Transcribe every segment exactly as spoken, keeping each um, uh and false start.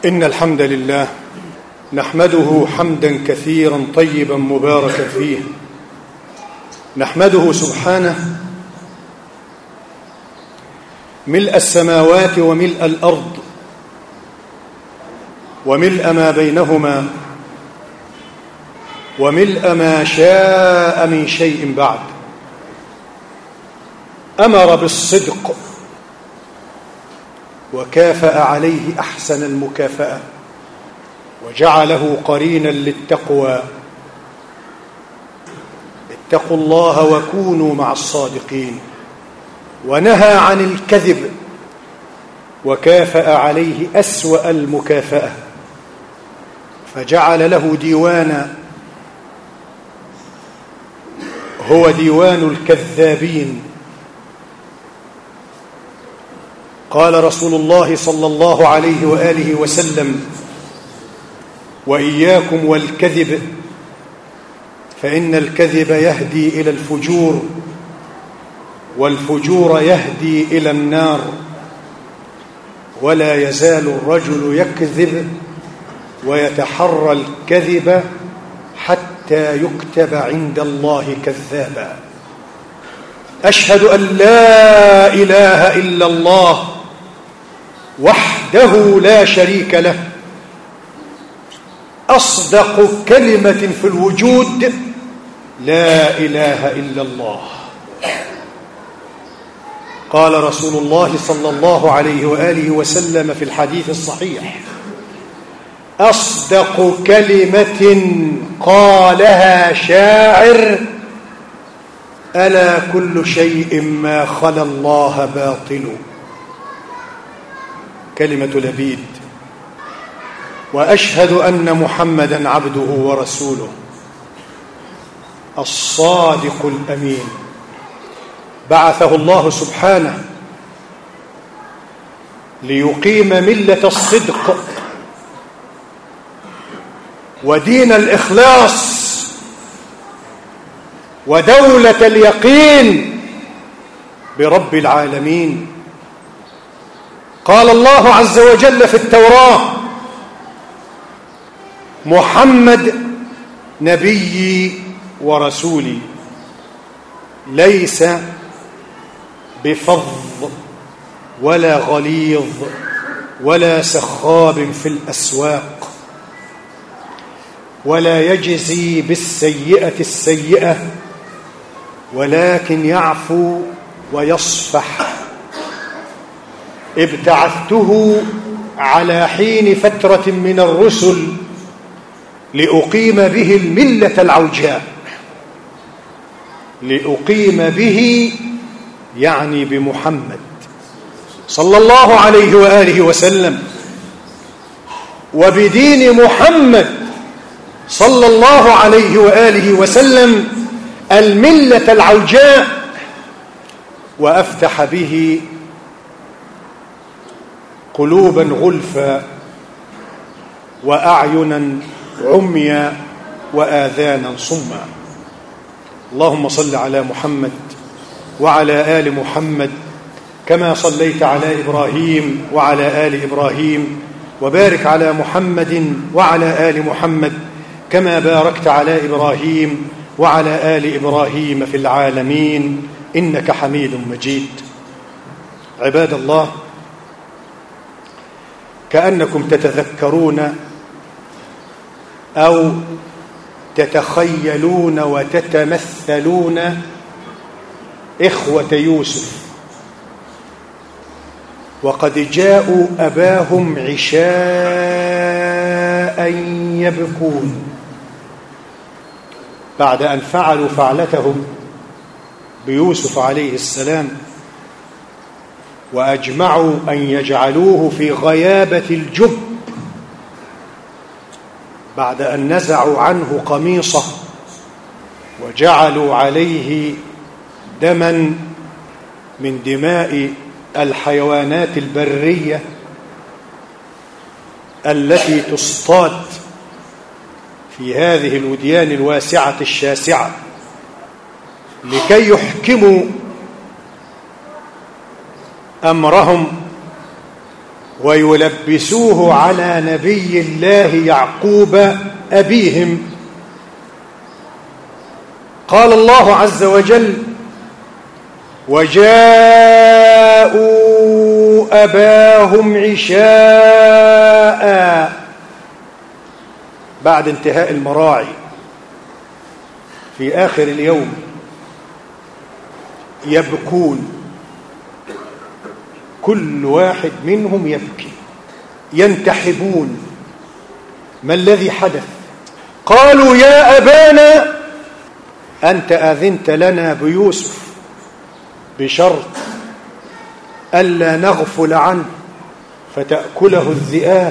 إن الحمد لله نحمده حمدا كثيرا طيبا مباركا فيه. نحمده سبحانه ملء السماوات وملء الأرض وملء ما بينهما وملء ما شاء من شيء بعد. أمر بالصدق وكافأ عليه أحسن المكافأة وجعله قرينا للتقوى. اتقوا الله وكونوا مع الصادقين. ونهى عن الكذب وكافأ عليه أسوأ المكافأة فجعل له ديوانا هو ديوان الكذابين. قال رسول الله صلى الله عليه وآله وسلم: وإياكم والكذب فإن الكذب يهدي إلى الفجور والفجور يهدي إلى النار ولا يزال الرجل يكذب ويتحرى الكذب حتى يكتب عند الله كذابا. أشهد أن لا إله إلا الله وحده لا شريك له أصدق كلمة في الوجود: لا إله إلا الله. قال رسول الله صلى الله عليه وآله وسلم في الحديث الصحيح: أصدق كلمة قالها شاعر: ألا كل شيء ما خلا الله باطل. كلمة لبيد. وأشهد أن محمدًا عبده ورسوله الصادق الأمين. بعثه الله سبحانه ليقيم ملة الصدق ودين الإخلاص ودولة اليقين برب العالمين. قال الله عز وجل في التوراة: محمد نبيي ورسولي ليس بفظ ولا غليظ ولا سخاب في الأسواق ولا يجزي بالسيئة السيئة ولكن يعفو ويصفح. ابتعثته على حين فترة من الرسل لأقيم به الملة العوجاء. لأقيم به يعني بمحمد صلى الله عليه وآله وسلم وبدين محمد صلى الله عليه وآله وسلم الملة العوجاء. وأفتح به قلوبا غلفا وأعينا عميا وآذانا صما. اللهم صل على محمد وعلى آل محمد كما صليت على إبراهيم وعلى آل إبراهيم، وبارك على محمد وعلى آل محمد كما باركت على إبراهيم وعلى آل إبراهيم في العالمين إنك حميد مجيد. عباد الله، كأنكم تتذكرون أو تتخيلون وتتمثلون إخوة يوسف وقد جاءوا أباهم عشاء يبكون بعد أن فعلوا فعلتهم بيوسف عليه السلام وأجمعوا أن يجعلوه في غيابة الجب بعد أن نزعوا عنه قميصه وجعلوا عليه دما من دماء الحيوانات البرية التي تصطاد في هذه الوديان الواسعة الشاسعة لكي يحكموا أمرهم ويلبسوه على نبي الله يعقوب أبيهم. قال الله عز وجل: وجاءوا أباهم عشاء، بعد انتهاء المراعي في آخر اليوم يبكون، كل واحد منهم يبكي، ينتحبون. ما الذي حدث؟ قالوا: يا أبانا أنت آذنت لنا بيوسف بشرط ألا نغفل عنه فتأكله الذئاب،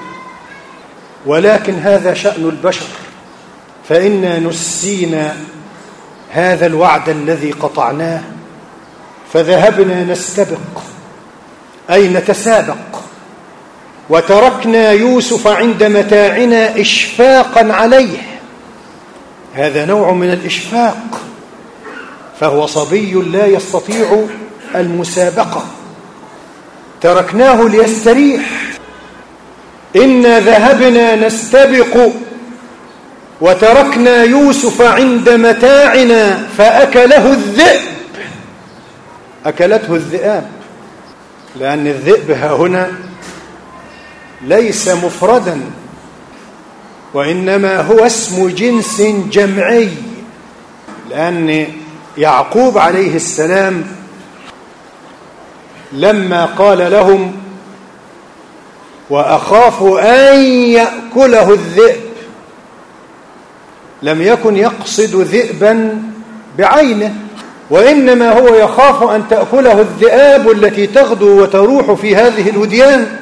ولكن هذا شأن البشر، فإنا نسينا هذا الوعد الذي قطعناه فذهبنا نستبق، أي نتسابق، وتركنا يوسف عند متاعنا إشفاقا عليه. هذا نوع من الإشفاق، فهو صبي لا يستطيع المسابقة، تركناه ليستريح. إنا ذهبنا نستبق وتركنا يوسف عند متاعنا فأكله الذئب. أكلته الذئاب، لأن الذئب ها هنا ليس مفردا، وإنما هو اسم جنس جمعي، لأن يعقوب عليه السلام لما قال لهم: وأخاف أن يأكله الذئب، لم يكن يقصد ذئبا بعينه، وإنما هو يخاف أن تأكله الذئاب التي تغدو وتروح في هذه الوديان.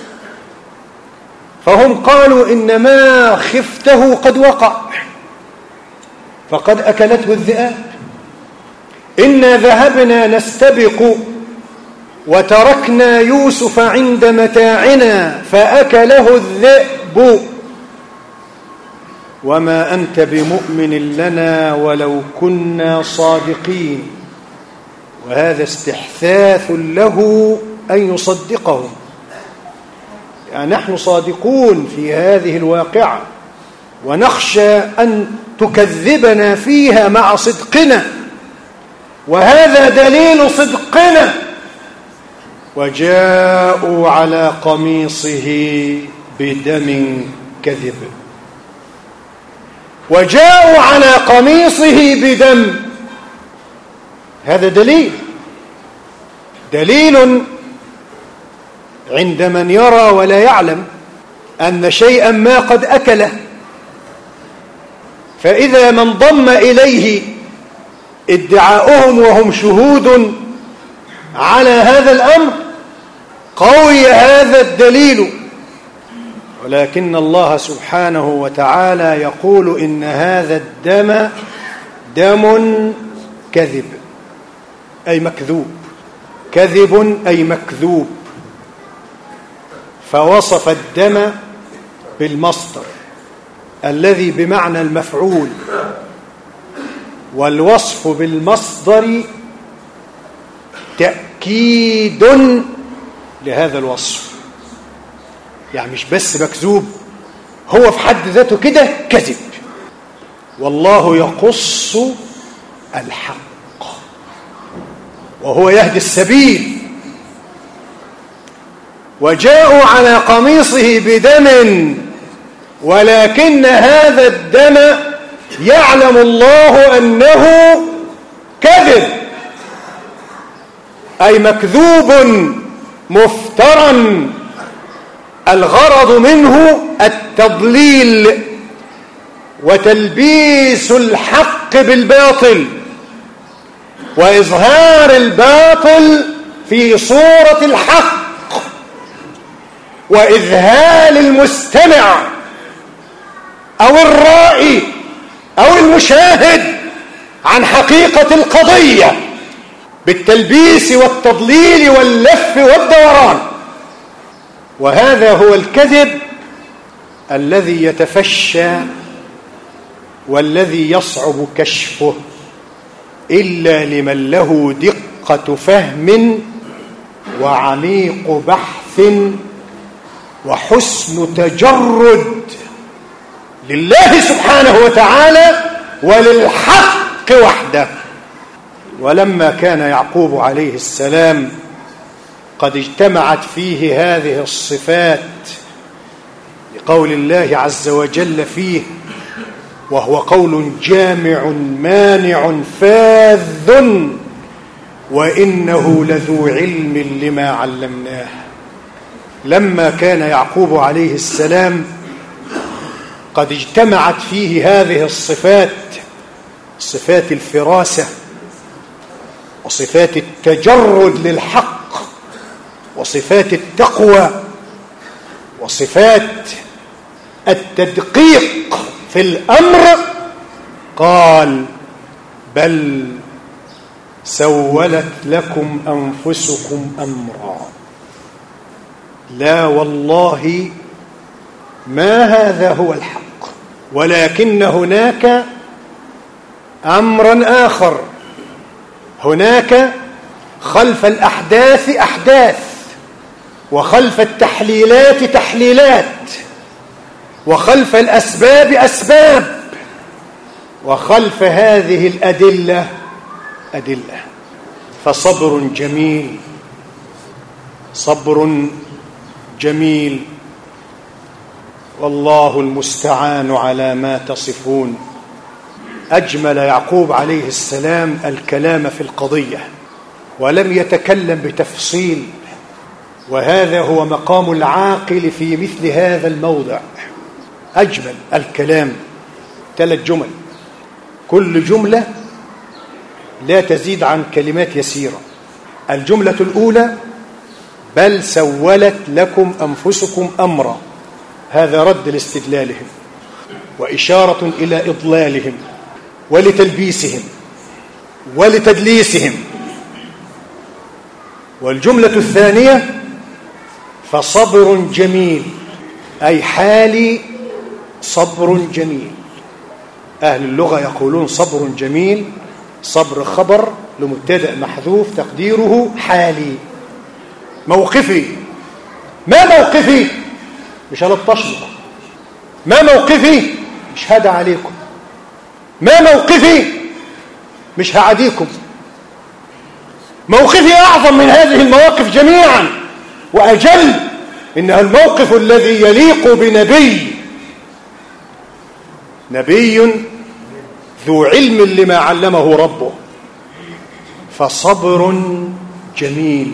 فهم قالوا: إنما خفته قد وقع، فقد أكلته الذئاب. إنا ذهبنا نستبق وتركنا يوسف عند متاعنا فأكله الذئب وما أنت بمؤمن لنا ولو كنا صادقين. وهذا استحثاث له أن يصدقهم، يعني نحن صادقون في هذه الواقعة ونخشى أن تكذبنا فيها مع صدقنا، وهذا دليل صدقنا. وجاءوا على قميصه بدم كذب، وجاءوا على قميصه بدم، هذا دليل دليل عند من يرى ولا يعلم أن شيئا ما قد أكله، فإذا من ضم إليه ادعاؤهم وهم شهود على هذا الأمر قوي هذا الدليل. ولكن الله سبحانه وتعالى يقول: إن هذا الدم دم كذب، أي مكذوب، كذب أي مكذوب، فوصف الدم بالمصدر الذي بمعنى المفعول، والوصف بالمصدر تأكيد لهذا الوصف، يعني مش بس مكذوب، هو في حد ذاته كده كذب. والله يقص الحق وهو يهدي السبيل. وجاءوا على قميصه بدم ولكن هذا الدم يعلم الله أنه كذب، أي مكذوب مفترى، الغرض منه التضليل وتلبيس الحق بالباطل وإظهار الباطل في صورة الحق وإذهال المستمع أو الرائي أو المشاهد عن حقيقة القضية بالتلبيس والتضليل واللف والدوران. وهذا هو الكذب الذي يتفشى والذي يصعب كشفه إلا لمن له دقة فهم وعميق بحث وحسن تجرد لله سبحانه وتعالى وللحق وحده. ولما كان يعقوب عليه السلام قد اجتمعت فيه هذه الصفات لقول الله عز وجل فيه، وهو قول جامع مانع فاذ، وإنه لذو علم لما علمناه. لما كان يعقوب عليه السلام قد اجتمعت فيه هذه الصفات، صفات الفراسة وصفات التجرد للحق وصفات التقوى وصفات التدقيق في الأمر، قال بل سولت لكم أنفسكم أمرا، لا والله ما هذا هو الحق، ولكن هناك أمرا آخر، هناك خلف الأحداث أحداث، وخلف التحليلات تحليلات، وخلف الأسباب أسباب، وخلف هذه الأدلة أدلة. فصبر جميل، صبر جميل، والله المستعان على ما تصفون. أجمل يعقوب عليه السلام الكلام في القضية ولم يتكلم بتفصيل، وهذا هو مقام العاقل في مثل هذا الموضع. أجمل الكلام ثلاث جمل، كل جملة لا تزيد عن كلمات يسيرة. الجملة الأولى بل سولت لكم أنفسكم أمرا، هذا رد لاستدلالهم وإشارة إلى إضلالهم ولتلبيسهم ولتدليسهم. والجملة الثانية فصبر جميل، أي حالي صبر جميل. أهل اللغة يقولون صبر جميل، صبر خبر لمبتدأ محذوف تقديره حالي. موقفي، ما موقفي؟ مش هلطشني. ما موقفي؟ مش هدى عليكم. ما موقفي؟ مش هعديكم. موقفي أعظم من هذه المواقف جميعا وأجل، إنها الموقف الذي يليق بنبي، نبي ذو علم لما علمه ربه. فصبر جميل.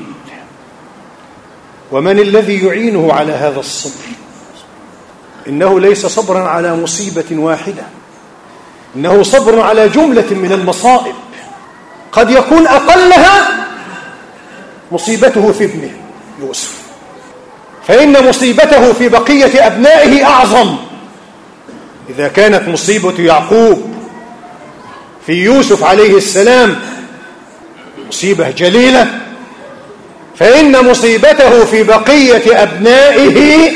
ومن الذي يعينه على هذا الصبر؟ إنه ليس صبرا على مصيبة واحدة، إنه صبر على جملة من المصائب، قد يكون أقلها مصيبته في ابنه يوسف، فإن مصيبته في بقية أبنائه أعظم. إذا كانت مصيبة يعقوب في يوسف عليه السلام مصيبة جليلة، فإن مصيبته في بقية أبنائه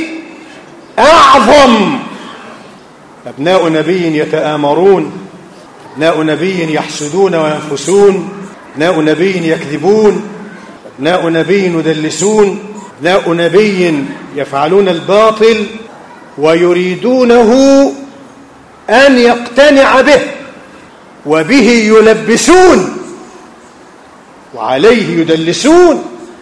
أعظم. أبناء نبي يتآمرون، أبناء نبي يحسدون وينفسون، أبناء نبي يكذبون، أبناء نبي يدلسون، أبناء نبي يفعلون الباطل ويريدونه أن يقتنع به، وبه يلبسون وعليه يدلسون.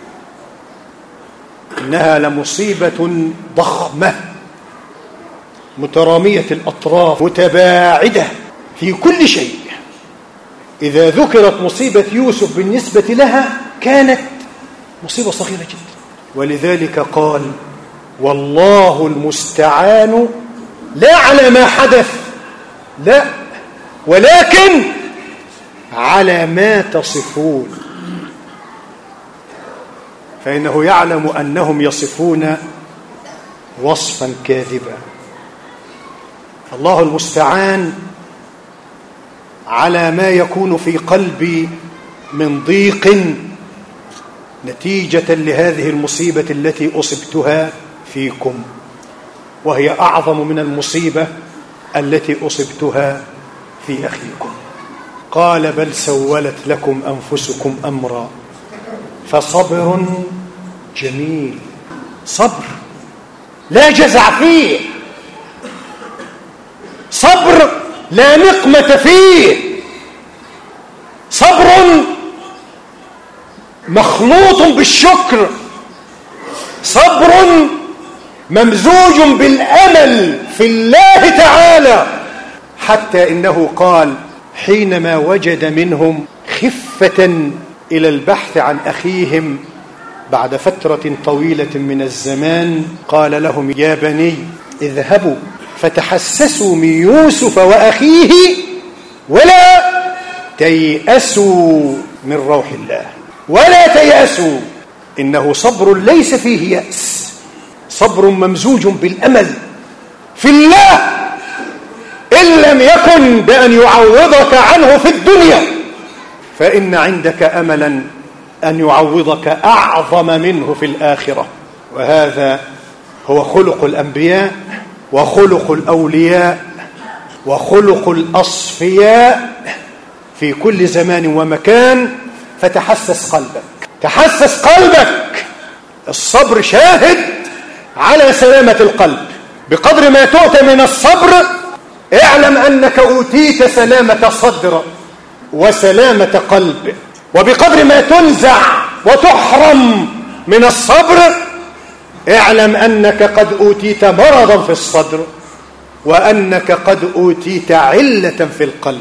إنها لمصيبة ضخمة مترامية الأطراف متباعدة في كل شيء. إذا ذكرت مصيبة يوسف بالنسبة لها كانت مصيبة صغيرة جدا، ولذلك قال والله المستعان لا على ما حدث، لا، ولكن على ما تصفون، فإنه يعلم أنهم يصفون وصفا كاذبا. الله المستعان على ما يكون في قلبي من ضيق نتيجة لهذه المصيبة التي أصبتها فيكم، وهي أعظم من المصيبة التي أصبتها في أخيكم. قال بل سولت لكم أنفسكم أمرا فصبر جميل. صبر لا جزع فيه، صبر لا نقمة فيه، صبر مخلوط بالشكر، صبر ممزوج بالأمل في الله تعالى، حتى إنه قال حينما وجد منهم خفة إلى البحث عن أخيهم بعد فترة طويلة من الزمان، قال لهم يا بني اذهبوا فتحسسوا من يوسف وأخيه ولا تيأسوا من روح الله، ولا تيأسوا، إنه صبر ليس فيه يأس، صبر ممزوج بالأمل في الله، إن لم يكن بأن يعوضك عنه في الدنيا فإن عندك أملا أن يعوضك أعظم منه في الآخرة. وهذا هو خلق الأنبياء وخلق الأولياء وخلق الأصفياء في كل زمان ومكان. فتحسس قلبك، تحسس قلبك، الصبر شاهد على سلامة القلب. بقدر ما تؤتى من الصبر اعلم أنك أوتيت سلامة صدر وسلامة قلب، وبقدر ما تنزع وتحرم من الصبر اعلم أنك قد أوتيت مرضا في الصدر وأنك قد أوتيت علة في القلب.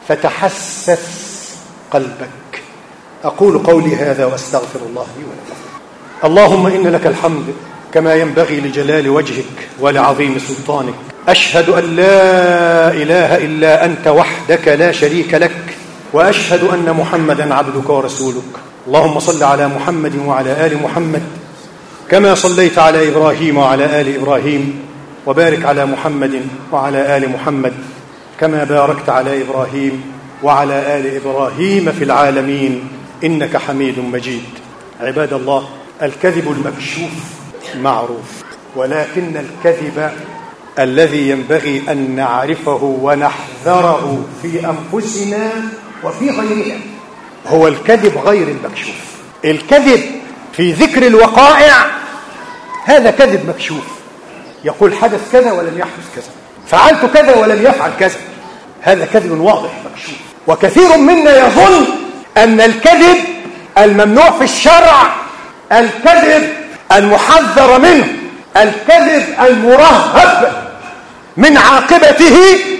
فتحسس قلبك. أقول قولي هذا وأستغفر الله لي ولكم. اللهم إن لك الحمد كما ينبغي لجلال وجهك ولعظيم سلطانك. أشهد أن لا إله إلا أنت وحدك لا شريك لك، وأشهد أن محمدا عبدك ورسولك. اللهم صل على محمد وعلى آل محمد كما صليت على إبراهيم وعلى آل إبراهيم، وبارك على محمد وعلى آل محمد كما باركت على إبراهيم وعلى آل إبراهيم في العالمين إنك حميد مجيد. عباد الله، الكذب المكشوف معروف، ولكن الكذب الذي ينبغي أن نعرفه ونحذره في أنفسنا وفي غيرنا هو الكذب غير المكشوف. الكذب في ذكر الوقائع هذا كذب مكشوف، يقول حدث كذا ولم يحدث كذا، فعلت كذا ولم يفعل كذا، هذا كذب واضح مكشوف. وكثير منا يظن أن الكذب الممنوع في الشرع، الكذب المحذر منه، الكذب المرهب من عاقبته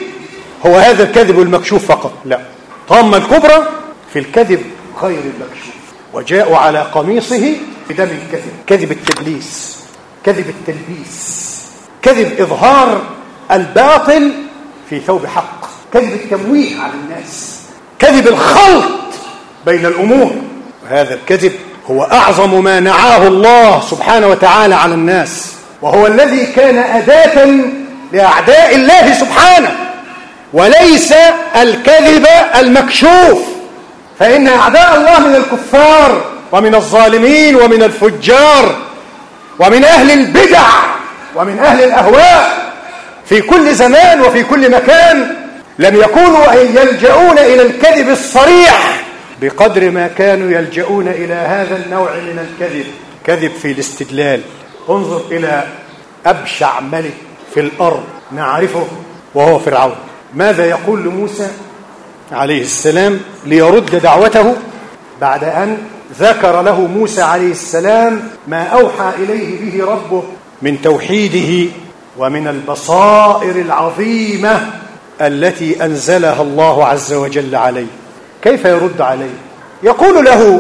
هو هذا الكذب المكشوف فقط. لا، طامة الكبرى في الكذب غير المكشوف. وجاءوا على قميصه بدم الكذب، كذب التدليس، كذب التلبيس، كذب إظهار الباطل في ثوب حق، كذب التمويه على الناس، كذب الخلط بين الأمور. وهذا الكذب هو أعظم ما نعاه الله سبحانه وتعالى على الناس، وهو الذي كان أداة لأعداء الله سبحانه، وليس الكذب المكشوف. فإن أعداء الله من الكفار ومن الظالمين ومن الفجار ومن أهل البدع ومن أهل الأهواء في كل زمان وفي كل مكان لم يكونوا يلجؤون إلى الكذب الصريح بقدر ما كانوا يلجؤون إلى هذا النوع من الكذب، كذب في الاستدلال. انظر إلى أبشع ملك في الأرض نعرفه وهو فرعون، ماذا يقول لموسى عليه السلام ليرد دعوته بعد أن ذكر له موسى عليه السلام ما أوحى إليه به ربه من توحيده ومن البصائر العظيمة التي أنزلها الله عز وجل عليه؟ كيف يرد عليه؟ يقول له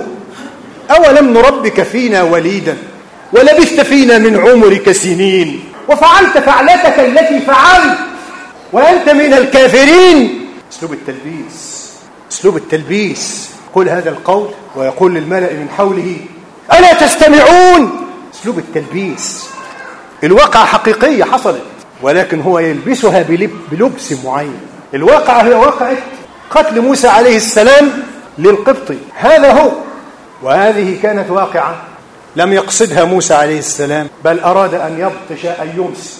أولم نربك فينا وليدا ولبثت فينا من عمرك سنين وفعلت فعلتك التي فعلت وأنت من الكافرين. أسلوب التلبيس، أسلوب التلبيس. يقول هذا القول ويقول للملأ من حوله ألا تستمعون؟ أسلوب التلبيس. الواقعة حقيقية حصلت، ولكن هو يلبسها بلبس معين. الواقعة هي واقعة قتل موسى عليه السلام للقبطي، هذا هو. وهذه كانت واقعة لم يقصدها موسى عليه السلام، بل أراد أن يبطش أن يمسك.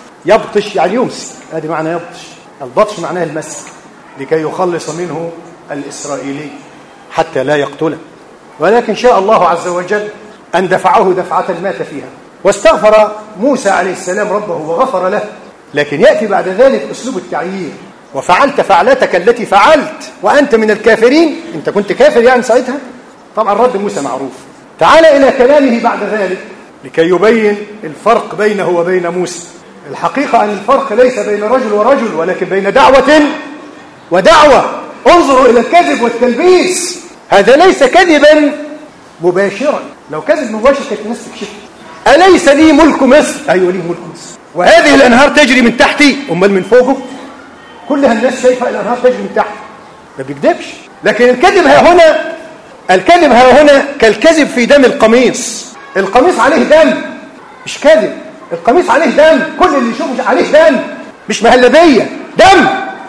يبطش يعني يمسك، هذا معنى يبطش. البطش معناه المسك، لكي يخلص منه الإسرائيلي حتى لا يقتله. ولكن شاء الله عز وجل أن دفعه دفعة مات فيها، واستغفر موسى عليه السلام ربه وغفر له، لكن يأتي بعد ذلك أسلوب التعيير: وفعلت فعلتك التي فعلت وأنت من الكافرين. أنت كنت كافر يعني ساعتها؟ طبعا رد موسى معروف. تعال إلى كلامه بعد ذلك لكي يبين الفرق بينه وبين موسى. الحقيقة أن الفرق ليس بين رجل ورجل، ولكن بين دعوة ودعوة. انظروا إلى الكذب والتلبيس، هذا ليس كذبا مباشرا. لو كذب مباشر كانت الناس تكشفه. أليس لي ملك مصر؟ أيوة لي ملك مصر، وهذه الأنهار تجري من تحتي. أمال من فوقه؟ كلها الناس شايفة الأنهار تجري من تحت، ما بيكذبش. لكن الكذب ها هنا، الكذب ها هنا كالكذب في دم القميص. القميص عليه دم، مش كذب. القميص عليه دم، كل اللي يشوفه عليه دم، مش مهلبية، دم.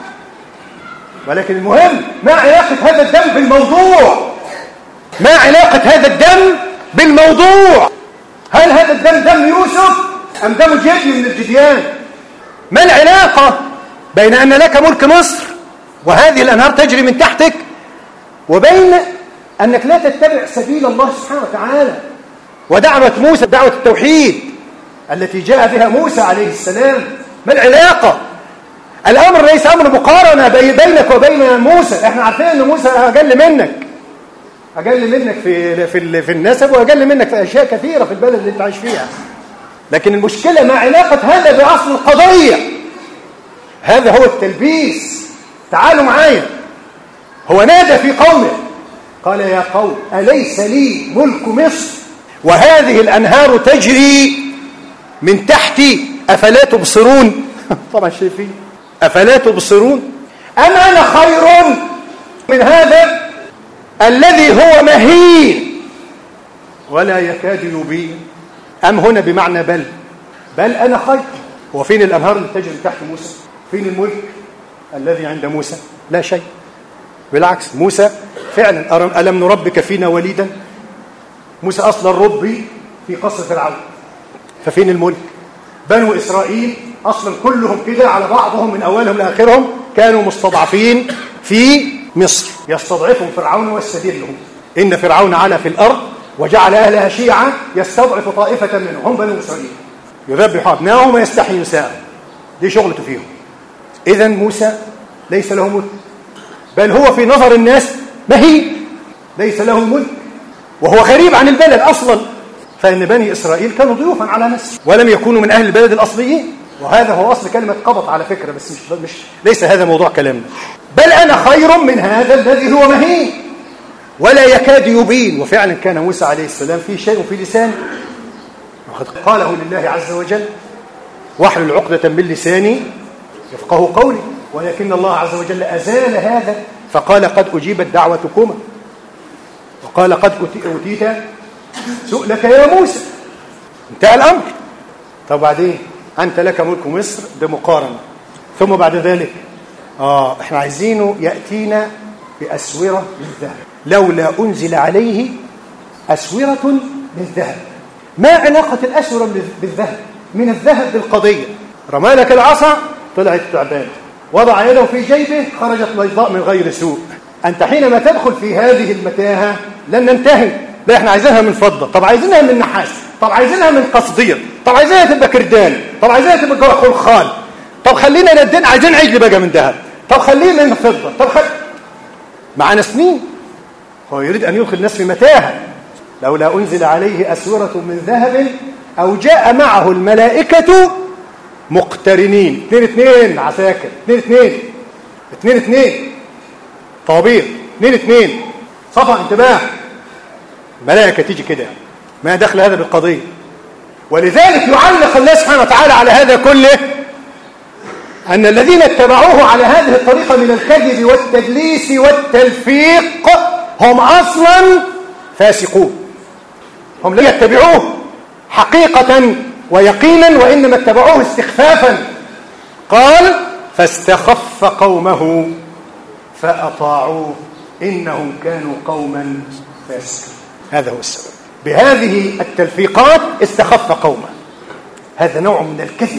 ولكن المهم ما علاقة هذا الدم بالموضوع؟ ما علاقة هذا الدم بالموضوع؟ هل هذا الدم دم يوسف أم دم جدي من الجديان؟ ما العلاقة بين أن لك ملك مصر وهذه الأنهار تجري من تحتك وبين أنك لا تتبع سبيل الله سبحانه وتعالى ودعوة موسى، دعوة التوحيد التي جاء بها موسى عليه السلام؟ ما العلاقة؟ الأمر ليس أمر مقارنة بينك وبين موسى. احنا عارفين أن موسى أقل منك، أقل منك في في في النسب، وأقل منك في أشياء كثيرة في البلد اللي أنت عايش فيها. لكن المشكلة ما علاقة هذا بأصل القضية؟ هذا هو التلبيس. تعالوا معايا. هو نادى في قومه قال: يا قوم أليس لي ملك مصر وهذه الأنهار تجري من تحتي أفلا تبصرون؟ طبعا شايفين. أفلا تبصرون؟ أم أنا خير من هذا الذي هو مهين ولا يكاد يبين؟ أم هنا بمعنى بل، بل أنا خير. هو فين الأنهار اللي تجري تحت موسى؟ فين الملك الذي عند موسى؟ لا شيء. بالعكس، موسى فعلا ألم نربك فينا وليدا؟ موسى أصلا ربي في قصر فرعون، ففين الملك؟ بنو إسرائيل أصلا كلهم كده على بعضهم من أولهم لآخرهم كانوا مستضعفين في مصر، يستضعفهم فرعون ويستذلهم. إن فرعون علا في الأرض وجعل أهلها شيعا يستضعف طائفة منهم، هم بنو إسرائيل، يذبح أبنائهم ويستحيي نساءهم، دي شغلته فيهم. إذن موسى ليس له ملك، بل هو في نظر الناس مهين، ليس له ملك، وهو غريب عن البلد أصلا. فإن بني إسرائيل كانوا ضيوفا على مصر ولم يكونوا من أهل البلد الأصليين، وهذا هو أصل كلمة قبط على فكرة، بس مش, مش ليس هذا موضوع كلامنا. بل أنا خير من هذا الذي هو مهين ولا يكاد يبين. وفعلا كان موسى عليه السلام في شيء في لسانه، وقد قاله لله عز وجل: واحلل عقدة من لساني يفقه قولي. ولكن الله عز وجل أزال هذا فقال: قد أجيبت دعوتكما، وقال: قد أوتيت سؤلك يا موسى. انتهى الأمر. طب بعدين أنت لك ملك مصر بمقارنة، ثم بعد ذلك آه إحنا عايزينه يأتينا بأسورة من ذهب، لولا أنزل عليه أسورة من ذهب. ما علاقة الأسورة بالذهب؟ من الذهب بالقضية. رمى لك العصا طلعت تعبان، وضع يده في جيبه خرجت بيضاء من غير سوء. أنت حينما تدخل في هذه المتاهة لن ننتهي. لا احنا عايزينها من فضة، طب عايزينها من نحاس، طب عايزينها من قصدير، طب عايزينها تبقى كردان، طب عايزينها تبقى خلخال، طب خلينا ندين عايزين عجل بقى من ذهب، طب خليه من فضة، طب خل... معنا سنين. هو يريد أن يدخل الناس في متاهة. لولا أنزل عليه أسورة من ذهب أو جاء معه الملائكة مقترنين. اثنين اثنين عساكر، اثنين اثنين اثنين اثنين طوابير، اثنين اثنين صفا انتباه. ملائكة تيجي كده، ما دخل هذا بالقضية. ولذلك يعلق الله سبحانه وتعالى على هذا كله أن الذين اتبعوه على هذه الطريقة من الكذب والتدليس والتلفيق هم أصلا فاسقون. هم لا يتبعوه حقيقة ويقينا، وإنما اتبعوه استخفافا. قال: فاستخف قومه فأطاعوه إنهم كانوا قوما فاسقين. هذا هو السبب. بهذه التلفيقات استخف قومه. هذا نوع من الكذب،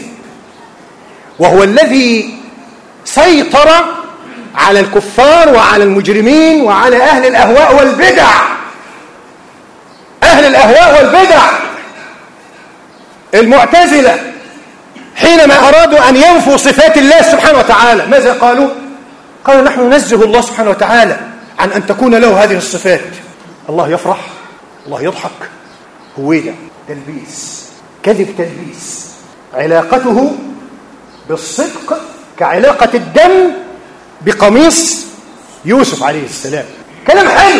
وهو الذي سيطر على الكفار وعلى المجرمين وعلى أهل الأهواء والبدع. أهل الأهواء والبدع المعتزلة حينما أرادوا أن ينفوا صفات الله سبحانه وتعالى ماذا قالوا؟ قالوا نحن ننزه الله سبحانه وتعالى عن أن تكون له هذه الصفات. الله يفرح، الله يضحك، هو ده تلبيس، كذب تلبيس. علاقته بالصدق كعلاقة الدم بقميص يوسف عليه السلام. كلام حلو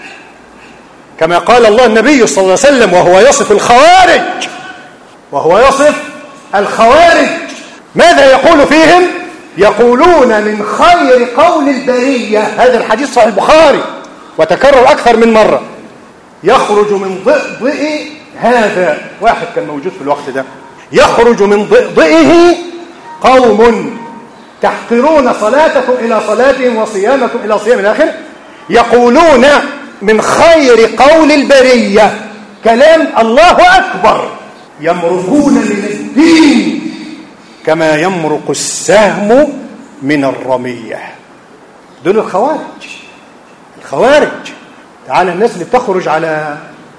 كما قال الله النبي صلى الله عليه وسلم وهو يصف الخوارج وهو يصف الخوارج ماذا يقول فيهم؟ يقولون من خير قول البرية. هذا الحديث صحيح البخاري وتكرر أكثر من مرة. يخرج من ضئضئ هذا، واحد كان موجود في الوقت ده، يخرج من ضئضئه قوم تحقرون صلاتكم إلى صلاتهم وصيامكم إلى صيام الآخر، يقولون من خير قول البرية كلام الله أكبر، يمرقون من الدين كما يمرق السهم من الرمية. دول الخوارج. الخوارج تعالى الناس اللي بتخرج على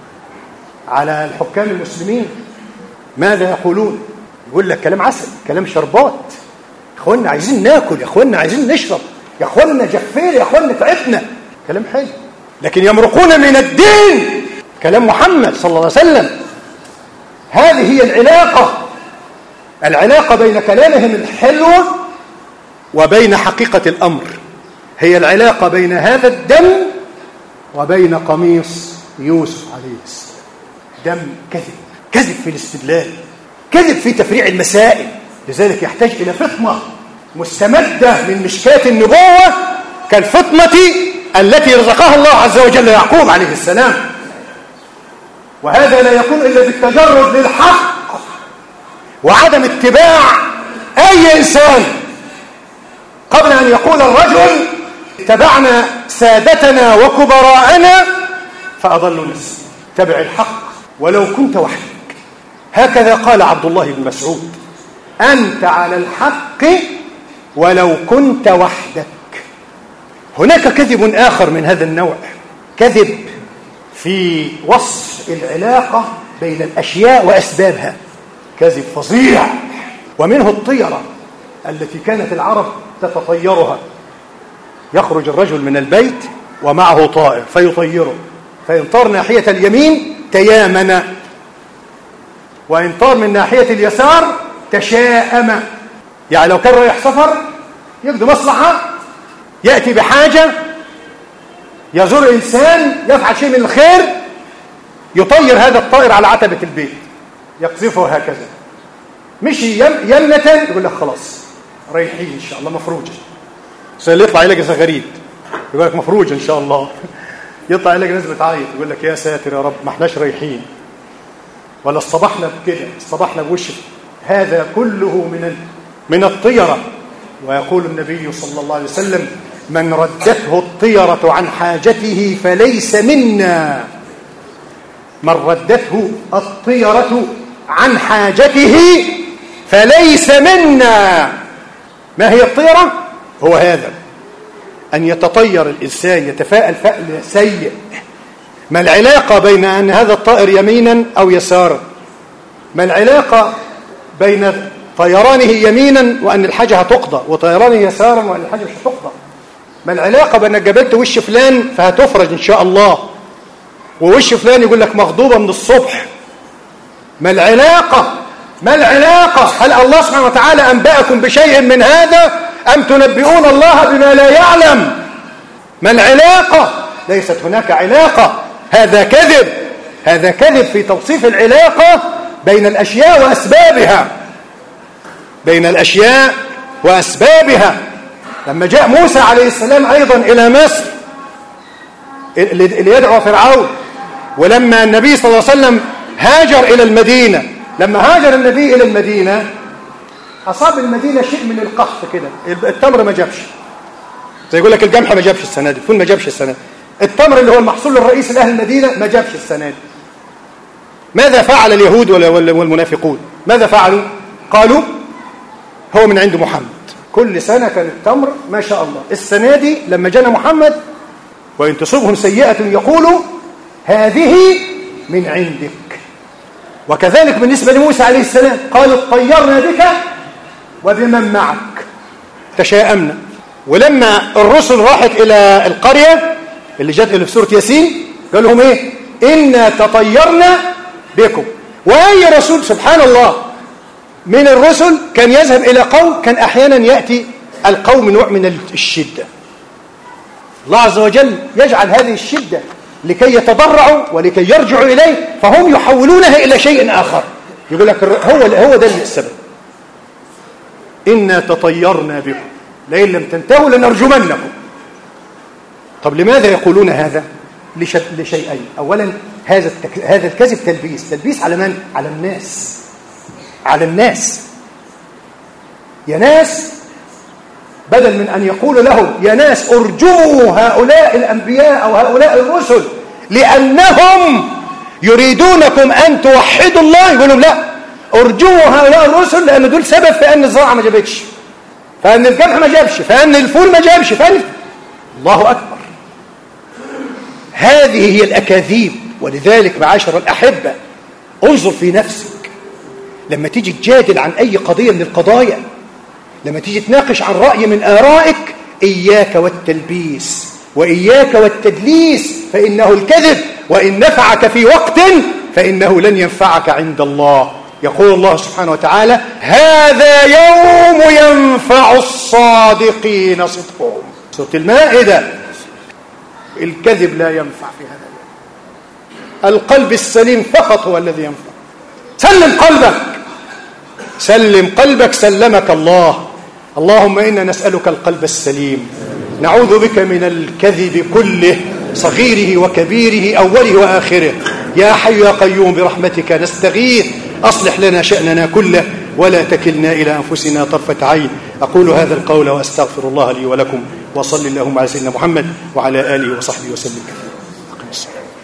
على الحكام المسلمين ماذا يقولون؟ يقول لك كلام عسل، كلام شربات، يا اخوانا عايزين ناكل، يا اخوانا عايزين نشرب، يا اخوانا جفير، يا اخوانا تعبنا، كلام حلو. لكن يمرقون من الدين كلام محمد صلى الله عليه وسلم. هذه هي العلاقة، العلاقة بين كلامهم الحلو وبين حقيقة الأمر، هي العلاقة بين هذا الدم وبين قميص يوسف عليه السلام. دم كذب، كذب في الاستدلال، كذب في تفريع المسائل، لذلك يحتاج إلى فطنة مستمدة من مشكاة النبوة كالفطنة التي رزقها الله عز وجل يعقوب عليه السلام. وهذا لا يكون إلا بالتجرد للحق وعدم اتباع أي إنسان. قبل أن يقول الرجل اتبعنا سادتنا وكبراءنا فأضلوا الناس، اتبع الحق ولو كنت وحدك. هكذا قال عبد الله بن مسعود: أنت على الحق ولو كنت وحدك. هناك كذب آخر من هذا النوع، كذب في وصف العلاقة بين الأشياء وأسبابها، كذب فظيع. ومنه الطيرة التي كانت العرب تتطيرها. يخرج الرجل من البيت ومعه طائر فيطيره، فإن طار ناحية اليمين تيامن، وإن طار من ناحية اليسار تشاءم. يعني لو كان رايح سفر يقضي مصلحة، يأتي بحاجة، يزور إنسان، يفعل شيء من الخير، يطير هذا الطائر على عتبة البيت يقذفه هكذا. مشي يمنة يقول لك خلاص رايحين إن شاء الله مفروجة. سيل يطلع يلاقي زغريد يقول لك مفروجة إن شاء الله. يطلع يلاقي ناس بتعيط يقول لك يا ساتر يا رب ما احناش رايحين، ولا اصطبحنا بكده، اصطبحنا بوش. هذا كله من من الطيرة. ويقول النبي صلى الله عليه وسلم: من ردته الطيرة عن حاجته فليس منا. من ردته الطيرة عن حاجته فليس منا. ما هي الطيرة؟ هو هذا، أن يتطير الإنسان، يتفاءل فأل سيء. ما العلاقة بين أن هذا الطائر يمينا أو يسارا؟ ما العلاقة بين طيرانه يمينا وأن الحاجة هتقضى، وطيرانه يسارا وأن الحاجة مش هتقضى؟ ما العلاقة بأنك جبلت وش فلان فهتفرج إن شاء الله، ووش فلان يقول لك مغضوبة من الصبح؟ ما العلاقة؟ ما العلاقة؟ هل الله سبحانه وتعالى أنبأكم بشيء من هذا أم تنبئون الله بما لا يعلم؟ ما العلاقة؟ ليست هناك علاقة. هذا كذب، هذا كذب في توصيف العلاقة بين الأشياء وأسبابها، بين الأشياء وأسبابها. لما جاء موسى عليه السلام أيضا إلى مصر ليدعو فرعون، ولما النبي صلى الله عليه وسلم هاجر إلى المدينة، لما هاجر النبي إلى المدينة أصاب المدينة شيء من القحط كده. التمر ما جابش، زي يقول لك القمح ما جابش السنة دي، الفول ما جابش السنة دي، التمر اللي هو المحصول الرئيسي لأهل المدينة ما جابش السنة دي. ماذا فعل اليهود والمنافقون؟ ماذا فعلوا؟ قالوا هو من عند محمد. كل سنة كان التمر ما شاء الله. السنة دي لما جانا محمد وإن تصبهم سيئة يقولوا هذه من عندك. وكذلك بالنسبة لموسى عليه السلام قال اطيرنا بك وبمن معك، تشاءمنا. ولما الرسل راحت إلى القرية اللي جت اللي في سورة ياسين قال لهم إيه؟ إنا تطيرنا بكم. وأي رسول سبحان الله من الرسل كان يذهب إلى قوم كان أحيانا يأتي القوم نوع من الشدة، الله عز وجل يجعل هذه الشدة لكي يتضرعوا ولكي يرجعوا إليه، فهم يحولونها إلى شيء آخر. يقول لك هو هو ده السبب، إنا تطيرنا بكم لئن لم تنتهوا لنرجمنكم. طب لماذا يقولون هذا؟ لشيئين. أولا هذا التك... هذا الكذب تلبيس، تلبيس على من؟ على الناس، على الناس. يا ناس، بدل من أن يقولوا لهم يا ناس ارجموا هؤلاء الأنبياء أو هؤلاء الرسل لأنهم يريدونكم أن توحدوا الله، يقولوا لا، ارجموا هؤلاء الرسل لأن دول سبب في أن الزراعة ما جابتش، فأن الجمح ما جابش، فأن الفول ما جابش، فأن الله أكبر. هذه هي الأكاذيب. ولذلك معاشر الأحبة انظر في نفسك لما تيجي تجادل عن أي قضية من القضايا، لما تيجي تناقش عن رأي من آرائك، إياك والتلبيس وإياك والتدليس، فإنه الكذب وإن نفعك في وقت فإنه لن ينفعك عند الله. يقول الله سبحانه وتعالى هذا يوم ينفع الصادقين صدقهم، سورة المائدة. الكذب لا ينفع في هذا اليوم، القلب السليم فقط هو الذي ينفع. سلم قلبك، سلم قلبك سلمك الله. اللهم إنا نسألك القلب السليم، نعوذ بك من الكذب كله صغيره وكبيره أوله وآخره. يا حي يا قيوم برحمتك نستغيث، أصلح لنا شأننا كله ولا تكلنا إلى أنفسنا طرفة عين. أقول هذا القول وأستغفر الله لي ولكم، وصل اللهم على سيدنا محمد وعلى آله وصحبه وسلم. أقم الصلاة.